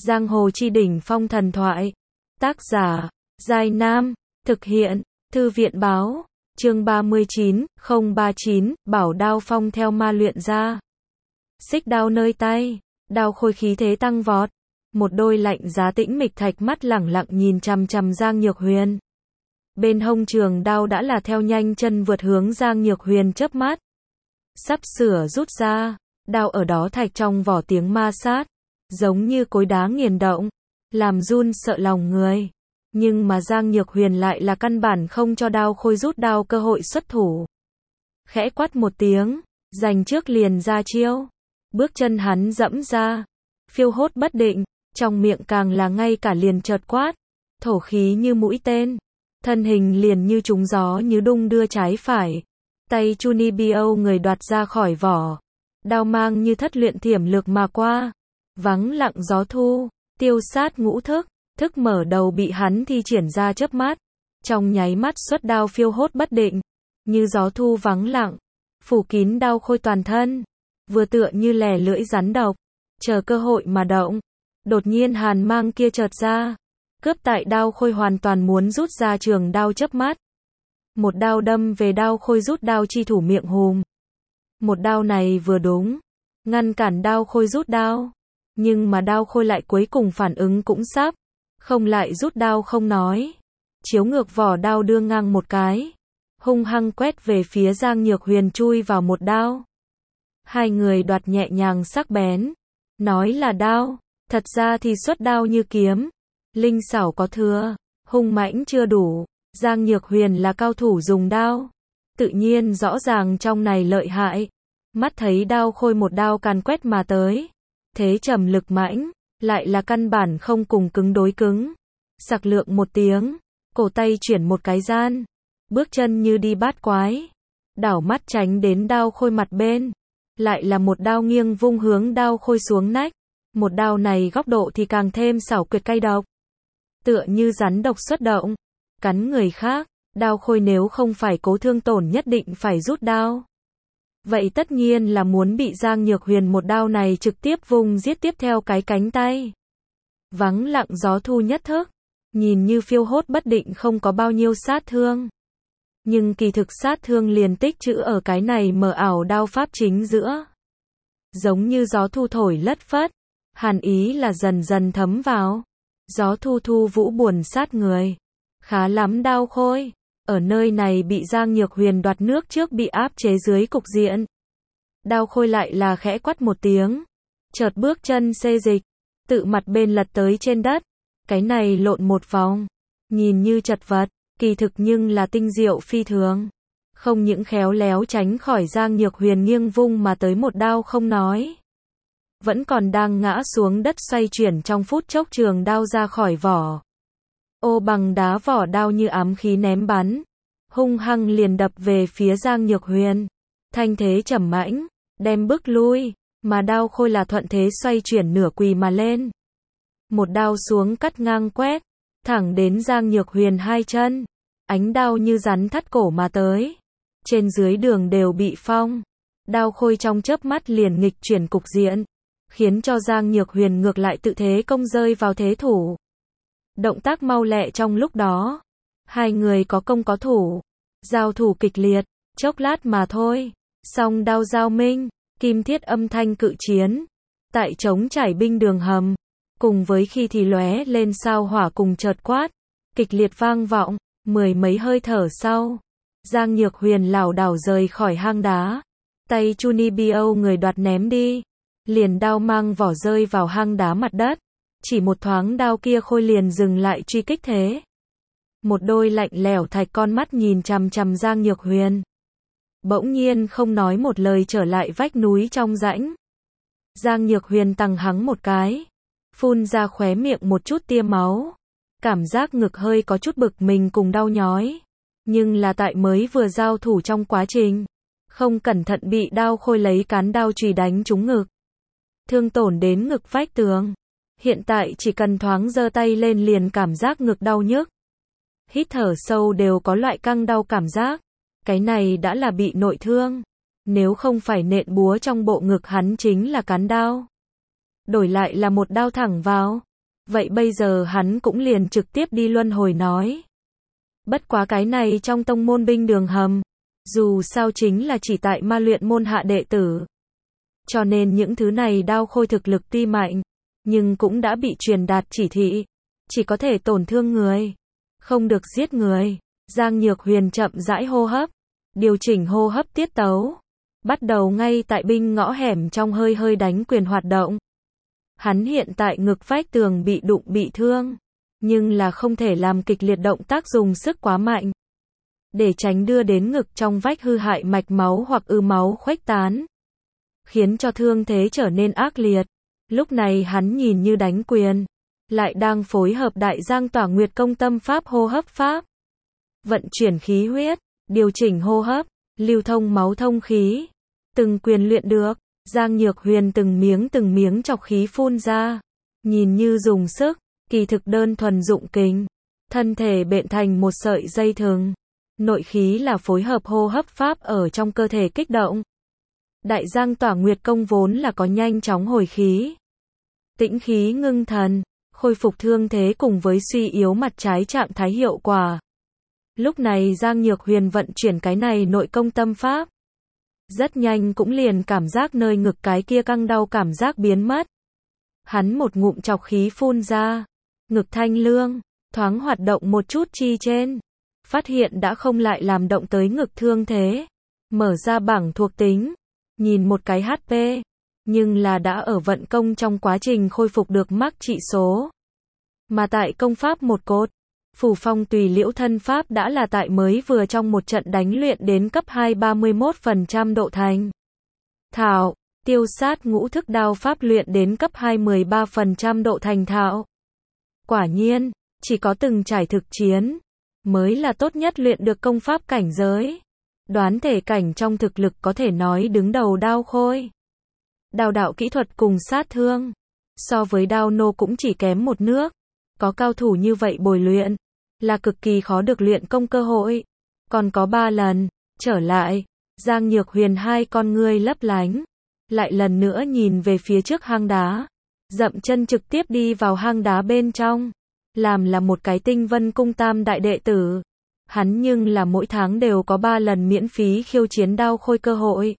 Giang hồ chi đỉnh phong thần thoại. Tác giả, Giai Nam. Thực hiện, Thư viện báo. Chương 39, 039, bảo đao phong theo ma luyện ra. Xích đao nơi tay, đao khôi khí thế tăng vọt. Một đôi lạnh giá tĩnh mịch thạch mắt lẳng lặng nhìn chằm chằm Giang Nhược Huyền. Bên hông trường đao đã là theo nhanh chân vượt hướng Giang Nhược Huyền chớp mắt. Sắp sửa rút ra, đao ở đó thạch trong vỏ tiếng ma sát, giống như cối đá nghiền động, làm run sợ lòng người. Nhưng mà Giang Nhược Huyền lại là căn bản không cho đao khôi rút đao cơ hội xuất thủ. Khẽ quát một tiếng, giành trước liền ra chiêu. Bước chân hắn dẫm ra, phiêu hốt bất định, trong miệng càng là ngay cả liền chợt quát, thổ khí như mũi tên, thân hình liền như trúng gió như đung đưa trái phải. Tay Chunibyo người đoạt ra khỏi vỏ, đao mang như thất luyện thiểm lược mà qua, vắng lặng gió thu, tiêu sát ngũ thức, thức mở đầu bị hắn thi triển ra chớp mắt, trong nháy mắt xuất đao phiêu hốt bất định, như gió thu vắng lặng, phủ kín đao khôi toàn thân, vừa tựa như lẻ lưỡi rắn độc, chờ cơ hội mà động. Đột nhiên hàn mang kia chợt ra, cướp tại đao khôi hoàn toàn muốn rút ra trường đao chớp mắt. Một đao đâm về đao khôi rút đao chi thủ miệng hùm. Một đao này vừa đúng, ngăn cản đao khôi rút đao. Nhưng mà đao khôi lại cuối cùng phản ứng cũng sắp, không lại rút đao không nói. Chiếu ngược vỏ đao đưa ngang một cái, hung hăng quét về phía Giang Nhược Huyền chui vào một đao. Hai người đoạt nhẹ nhàng sắc bén, nói là đao, thật ra thì xuất đao như kiếm. Linh xảo có thừa, hung mãnh chưa đủ. Giang Nhược Huyền là cao thủ dùng đao, tự nhiên rõ ràng trong này lợi hại. Mắt thấy đao khôi một đao càn quét mà tới, thế trầm lực mãnh, lại là căn bản không cùng cứng đối cứng. Sặc lượng một tiếng, cổ tay chuyển một cái gian, bước chân như đi bát quái, đảo mắt tránh đến đao khôi mặt bên, lại là một đao nghiêng vung hướng đao khôi xuống nách. Một đao này góc độ thì càng thêm xảo quyệt cay độc, tựa như rắn độc xuất động, cắn người khác. Đao khôi nếu không phải cố thương tổn nhất định phải rút đao, vậy tất nhiên là muốn bị Giang Nhược Huyền một đao này trực tiếp vùng giết tiếp theo cái cánh tay. Vắng lặng gió thu nhất thức, nhìn như phiêu hốt bất định không có bao nhiêu sát thương, nhưng kỳ thực sát thương liền tích trữ ở cái này mờ ảo đao pháp chính giữa. Giống như gió thu thổi lất phất, hàn ý là dần dần thấm vào. Gió thu thu vũ buồn sát người. Khá lắm đao khôi, ở nơi này bị Giang Nhược Huyền đoạt nước trước bị áp chế dưới cục diện. Đao khôi lại là khẽ quát một tiếng, chợt bước chân xê dịch, tự mặt bên lật tới trên đất. Cái này lộn một vòng, nhìn như chật vật, kỳ thực nhưng là tinh diệu phi thường. Không những khéo léo tránh khỏi Giang Nhược Huyền nghiêng vung mà tới một đao không nói, vẫn còn đang ngã xuống đất xoay chuyển trong phút chốc trường đao ra khỏi vỏ. Ô bằng đá vỏ đao như ám khí ném bắn, hung hăng liền đập về phía Giang Nhược Huyền. Thanh thế trầm mãnh, đem bức lui, mà đao khôi là thuận thế xoay chuyển nửa quỳ mà lên. Một đao xuống cắt ngang quét, thẳng đến Giang Nhược Huyền hai chân. Ánh đao như rắn thắt cổ mà tới. Trên dưới đường đều bị phong. Đao khôi trong chớp mắt liền nghịch chuyển cục diện, khiến cho Giang Nhược Huyền ngược lại tự thế công rơi vào thế thủ. Động tác mau lẹ trong lúc đó, hai người có công có thủ, giao thủ kịch liệt, chốc lát mà thôi, song đao giao minh, kim thiết âm thanh cự chiến, tại trống trải binh đường hầm, cùng với khi thì lóe lên sao hỏa cùng chợt quát, kịch liệt vang vọng. Mười mấy hơi thở sau, Giang Nhược Huyền lảo đảo rời khỏi hang đá, tay Chunibyo người đoạt ném đi, liền đao mang vỏ rơi vào hang đá mặt đất. Chỉ một thoáng đao kia khôi liền dừng lại truy kích thế. Một đôi lạnh lẽo thạch con mắt nhìn chằm chằm Giang Nhược Huyền. Bỗng nhiên không nói một lời trở lại vách núi trong rãnh. Giang Nhược Huyền tằng hắng một cái, phun ra khóe miệng một chút tia máu. Cảm giác ngực hơi có chút bực mình cùng đau nhói. Nhưng là tại mới vừa giao thủ trong quá trình, không cẩn thận bị đao khôi lấy cán đao chùy đánh trúng ngực. Thương tổn đến ngực vách tường. Hiện tại chỉ cần thoáng giơ tay lên liền cảm giác ngực đau nhức. Hít thở sâu đều có loại căng đau cảm giác. Cái này đã là bị nội thương. Nếu không phải nện búa trong bộ ngực hắn chính là cán đao. Đổi lại là một đao thẳng vào, vậy bây giờ hắn cũng liền trực tiếp đi luân hồi nói. Bất quá cái này trong tông môn binh đường hầm, dù sao chính là chỉ tại ma luyện môn hạ đệ tử. Cho nên những thứ này đao khôi thực lực tuy mạnh, nhưng cũng đã bị truyền đạt chỉ thị, chỉ có thể tổn thương người, không được giết người. Giang Nhược Huyền chậm rãi hô hấp, điều chỉnh hô hấp tiết tấu, bắt đầu ngay tại binh ngõ hẻm trong hơi hơi đánh quyền hoạt động. Hắn hiện tại ngực vách tường bị đụng bị thương, nhưng là không thể làm kịch liệt động tác dùng sức quá mạnh, để tránh đưa đến ngực trong vách hư hại mạch máu hoặc máu khuếch tán, khiến cho thương thế trở nên ác liệt. Lúc này hắn nhìn như đánh quyền, lại đang phối hợp Đại Giang Tỏa Nguyệt Công tâm pháp hô hấp pháp. Vận chuyển khí huyết, điều chỉnh hô hấp, lưu thông máu thông khí. Từng quyền luyện được, Giang Nhược Huyền từng miếng chọc khí phun ra. Nhìn như dùng sức, kỳ thực đơn thuần dụng kình. Thân thể bện thành một sợi dây thừng. Nội khí là phối hợp hô hấp pháp ở trong cơ thể kích động. Đại Giang Tỏa Nguyệt Công vốn là có nhanh chóng hồi khí, tĩnh khí ngưng thần, khôi phục thương thế cùng với suy yếu mặt trái trạng thái hiệu quả. Lúc này Giang Nhược Huyền vận chuyển cái này nội công tâm pháp. Rất nhanh cũng liền cảm giác nơi ngực cái kia căng đau cảm giác biến mất. Hắn một ngụm chọc khí phun ra, ngực thanh lương, thoáng hoạt động một chút chi trên. Phát hiện đã không lại làm động tới ngực thương thế. Mở ra bảng thuộc tính, nhìn một cái HP, nhưng là đã ở vận công trong quá trình khôi phục được mắc trị số. Mà tại công pháp một cột, Phủ Phong Tùy Liễu thân pháp đã là tại mới vừa trong một trận đánh luyện đến cấp 2 31% độ thành thạo, Tiêu Sát Ngũ Thức đao pháp luyện đến cấp 2 13% độ thành thạo. Quả nhiên, chỉ có từng trải thực chiến mới là tốt nhất luyện được công pháp cảnh giới. Đoán thể cảnh trong thực lực có thể nói đứng đầu đao khôi. Đao đạo kỹ thuật cùng sát thương, so với đao nô cũng chỉ kém một nước. Có cao thủ như vậy bồi luyện, là cực kỳ khó được luyện công cơ hội. Còn có 3 lần, trở lại, Giang Nhược Huyền hai con ngươi lấp lánh. Lại lần nữa nhìn về phía trước hang đá. Dậm chân trực tiếp đi vào hang đá bên trong. Làm là một cái Tinh Vân Cung tam đại đệ tử. Hắn nhưng là mỗi tháng đều có 3 lần miễn phí khiêu chiến đao khôi cơ hội.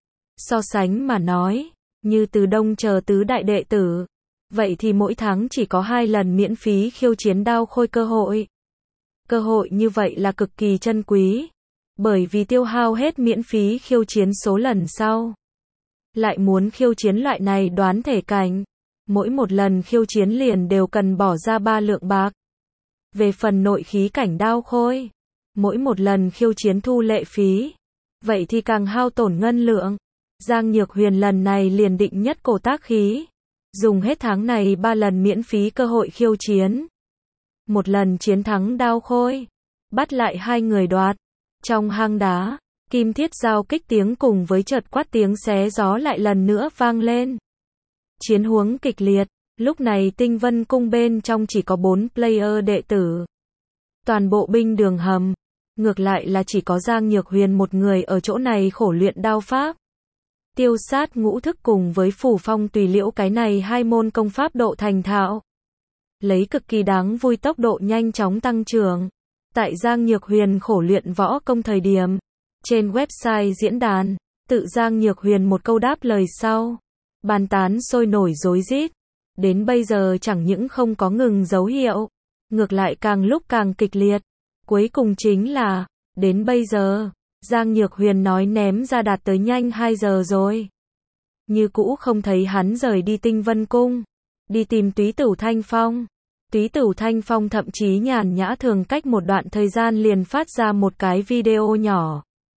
So sánh mà nói, như Từ Đông chờ tứ đại đệ tử, vậy thì mỗi tháng chỉ có 2 lần miễn phí khiêu chiến đao khôi cơ hội. Cơ hội như vậy là cực kỳ chân quý, bởi vì tiêu hao hết miễn phí khiêu chiến số lần sau. Lại muốn khiêu chiến loại này đoán thể cảnh, mỗi một lần khiêu chiến liền đều cần bỏ ra 3 lượng bạc. Về phần nội khí cảnh đao khôi, mỗi một lần khiêu chiến thu lệ phí, vậy thì càng hao tổn ngân lượng. Giang Nhược Huyền lần này liền định nhất cổ tác khí, dùng hết tháng này 3 lần miễn phí cơ hội khiêu chiến. Một lần chiến thắng đao khôi, bắt lại 2 người đoạt. Trong hang đá, kim thiết giao kích tiếng cùng với chợt quát tiếng xé gió lại lần nữa vang lên. Chiến huống kịch liệt, lúc này Tinh Vân Cung bên trong chỉ có 4 player đệ tử. Toàn bộ binh đường hầm, ngược lại là chỉ có Giang Nhược Huyền một người ở chỗ này khổ luyện đao pháp. Tiêu Sát Ngũ Thức cùng với Phủ Phong Tùy Liễu cái này 2 môn công pháp độ thành thạo. Lấy cực kỳ đáng vui tốc độ nhanh chóng tăng trưởng. Tại Giang Nhược Huyền khổ luyện võ công thời điểm, trên website diễn đàn, tự Giang Nhược Huyền một câu đáp lời sau, bàn tán sôi nổi rối rít. Đến bây giờ chẳng những không có ngừng dấu hiệu, ngược lại càng lúc càng kịch liệt. Cuối cùng chính là, đến bây giờ, Giang Nhược Huyền nói ném ra đạt tới nhanh 2 giờ rồi. Như cũ không thấy hắn rời đi Tinh Vân Cung, đi tìm Túy Tửu Thanh Phong. Túy Tửu Thanh Phong thậm chí nhàn nhã thường cách một đoạn thời gian liền phát ra một cái video nhỏ.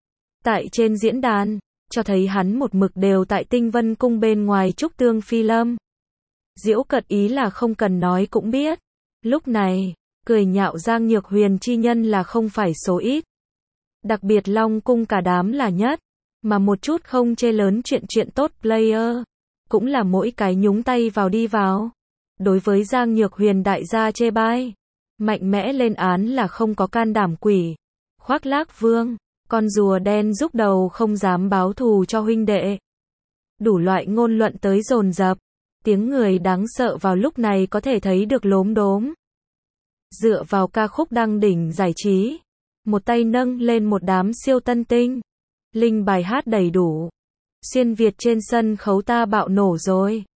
Tại trên diễn đàn, cho thấy hắn một mực đều tại Tinh Vân Cung bên ngoài trúc tương phi lâm. Diễu cợt ý là không cần nói cũng biết. Lúc này, cười nhạo Giang Nhược Huyền chi nhân là không phải số ít. Đặc biệt Long Cung cả đám là nhất, mà một chút không chê lớn chuyện tốt player, cũng là mỗi cái nhúng tay vào đi vào. Đối với Giang Nhược Huyền đại gia chê bai, mạnh mẽ lên án là không có can đảm quỷ. Khoác lác vương, con rùa đen rúc đầu không dám báo thù cho huynh đệ. Đủ loại ngôn luận tới dồn dập. Tiếng người đáng sợ vào lúc này có thể thấy được lốm đốm. Dựa vào ca khúc đăng đỉnh giải trí, một tay nâng lên một đám siêu tân tinh. Linh bài hát đầy đủ. Xuyên Việt trên sân khấu ta bạo nổ rồi.